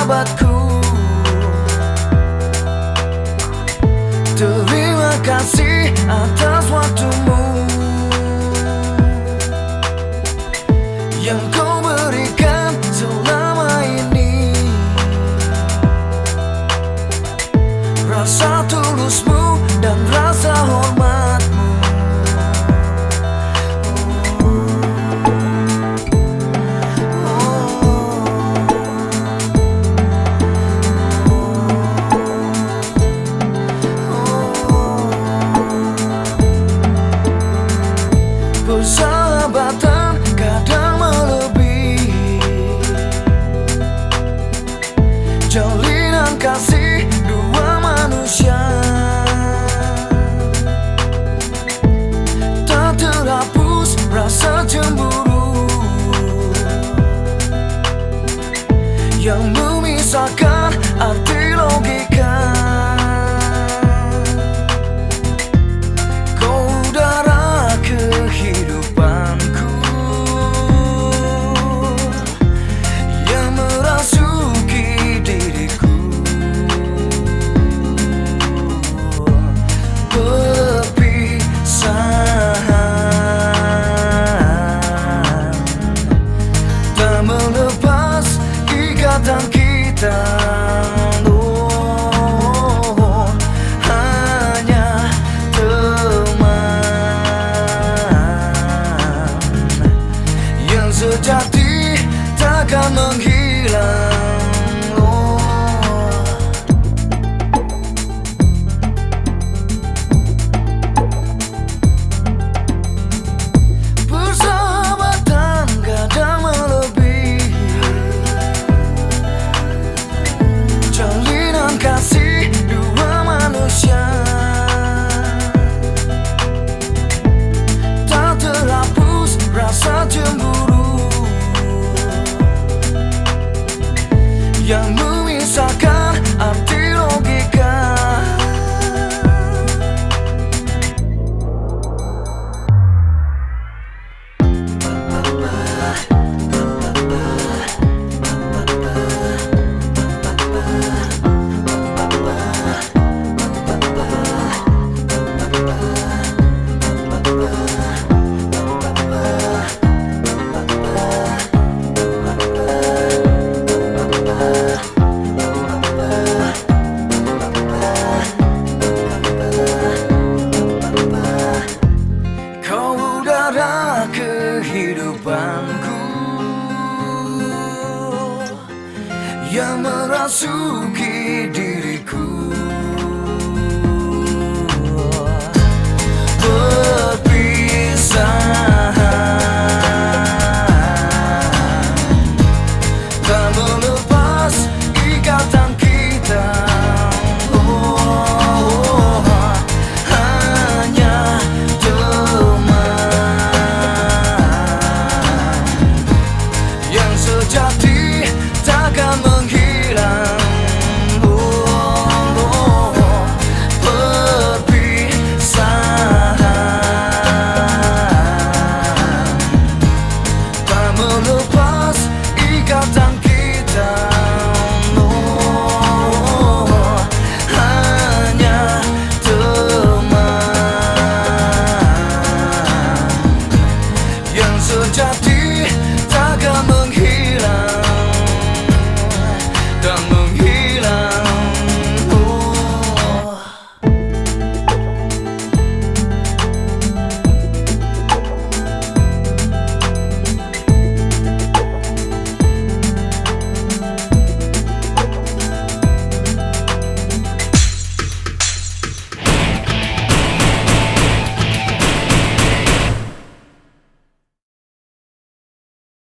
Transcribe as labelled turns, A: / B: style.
A: sahabatku, terima kasih atas waktumu yang kau berikan selama ini. Rasa tulusmu dan rasa hormatmu, persahabatan kadang melebihi jalinan kasih dua manusia. Tak terhapus rasa cemburu yang memisahkan arti logika. Dan kita hanya teman yang sejati takkan menghilang. Persahabatan kadang kasih dua manusia, tak terhapus rasa cemburu yang memisahkan arti logika. Kehidupanku yang merasuki diriku, perpisahan tak melepas ikatan.